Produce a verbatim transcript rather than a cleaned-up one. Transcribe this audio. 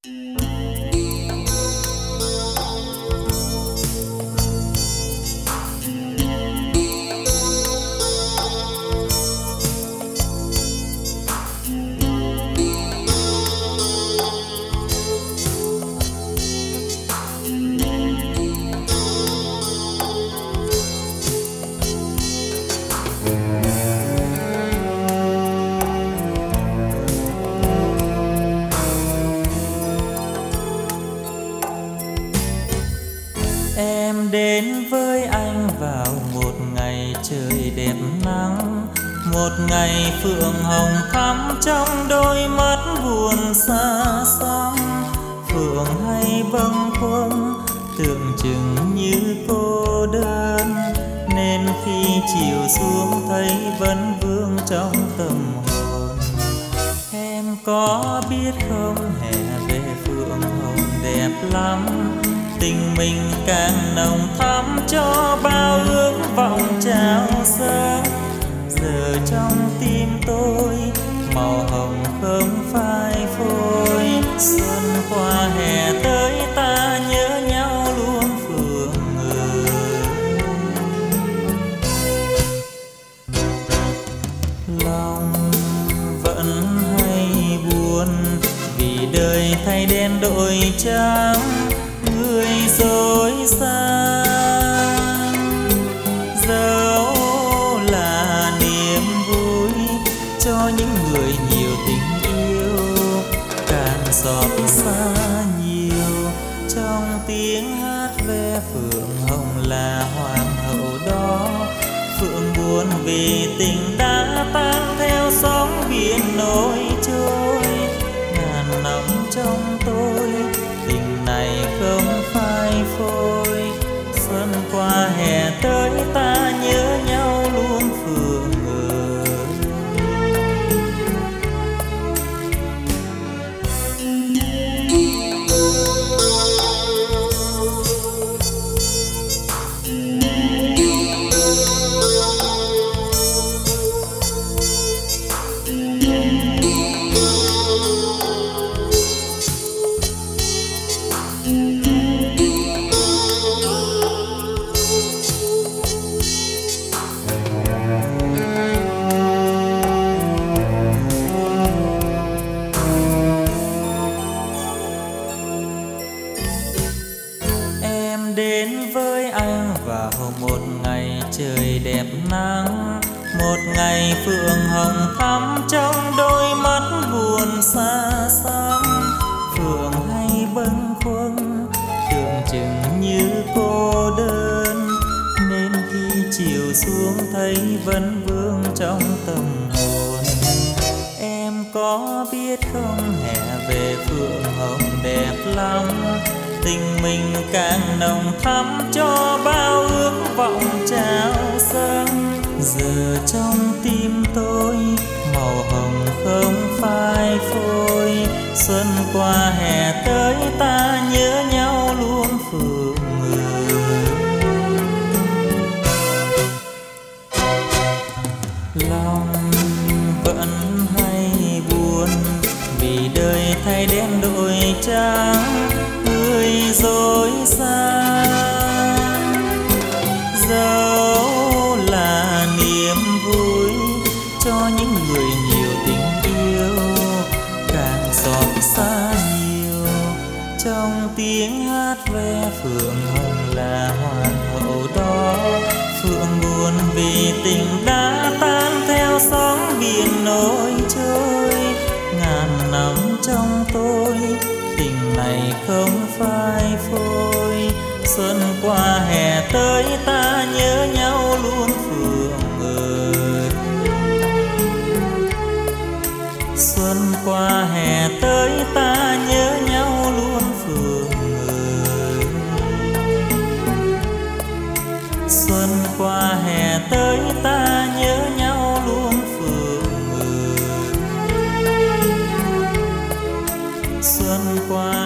Em đến với anh vào một ngày trời đẹp nắng, một ngày phượng hồng thắm trong đôi mắt buồn xa xăm. Phượng hay bâng khuâng tưởng chừng như cô đơn, nên khi chiều xuống thấy vẫn vương trong tâm hồn. Em có biết không, hè về phượng hồng đẹp lắm, tình mình càng nồng thắm cho bao ước vọng trao dâng. Giờ trong tim tôi màu hồng không phai phôi, xuân qua hè tới ta nhớ nhau luôn phượng ơi. Lòng vẫn hay buồn vì đời thay đen đổi trắng, người dối gian dẫu là niềm vui cho những người nhiều tình yêu, càng xót xa nhiều trong tiếng hát ve phượng hồng là hoàng hậu đó. Phượng buồn vì tình đã tan theo sóng biển nổi trôi, ngàn năm trong tôi tình này không phai phôi. Xuân qua hè tới ta nhớ nhau luôn phượng ơi. Đến với anh vào một ngày trời đẹp nắng, một ngày phượng hồng thắm trong đôi mắt buồn xa xăm. Phượng hay bâng khuâng tưởng chừng như cô đơn, nên khi chiều xuống thấy vẫn vương trong tâm hồn. Em có biết không, hè về phượng hồng đẹp lắm, tình mình càng nồng thắm cho bao ước vọng trao dâng. Giờ trong tim tôi màu hồng không phai phôi, xuân qua hè tới ta nhớ nhau luôn phượng ơi. Lòng vẫn hay buồn vì đời thay đen đổi trắng, người dối gian dẫu là niềm vui cho những người nhiều tình yêu, càng xót xa nhiều trong tiếng hát ve phượng hồng là hoàng hậu đó. Phượng buồn vì tình đã tan theo sóng biển nổi trôi, ngàn năm trong tôi tình này không phai phôi. Xuân qua hè tới ta nhớ nhau luôn phượng ơi. Xuân qua hè tới ta nhớ nhau luôn phượng ơi. Xuân qua hè tới ta nhớ nhau luôn phượng ơi. Xuân qua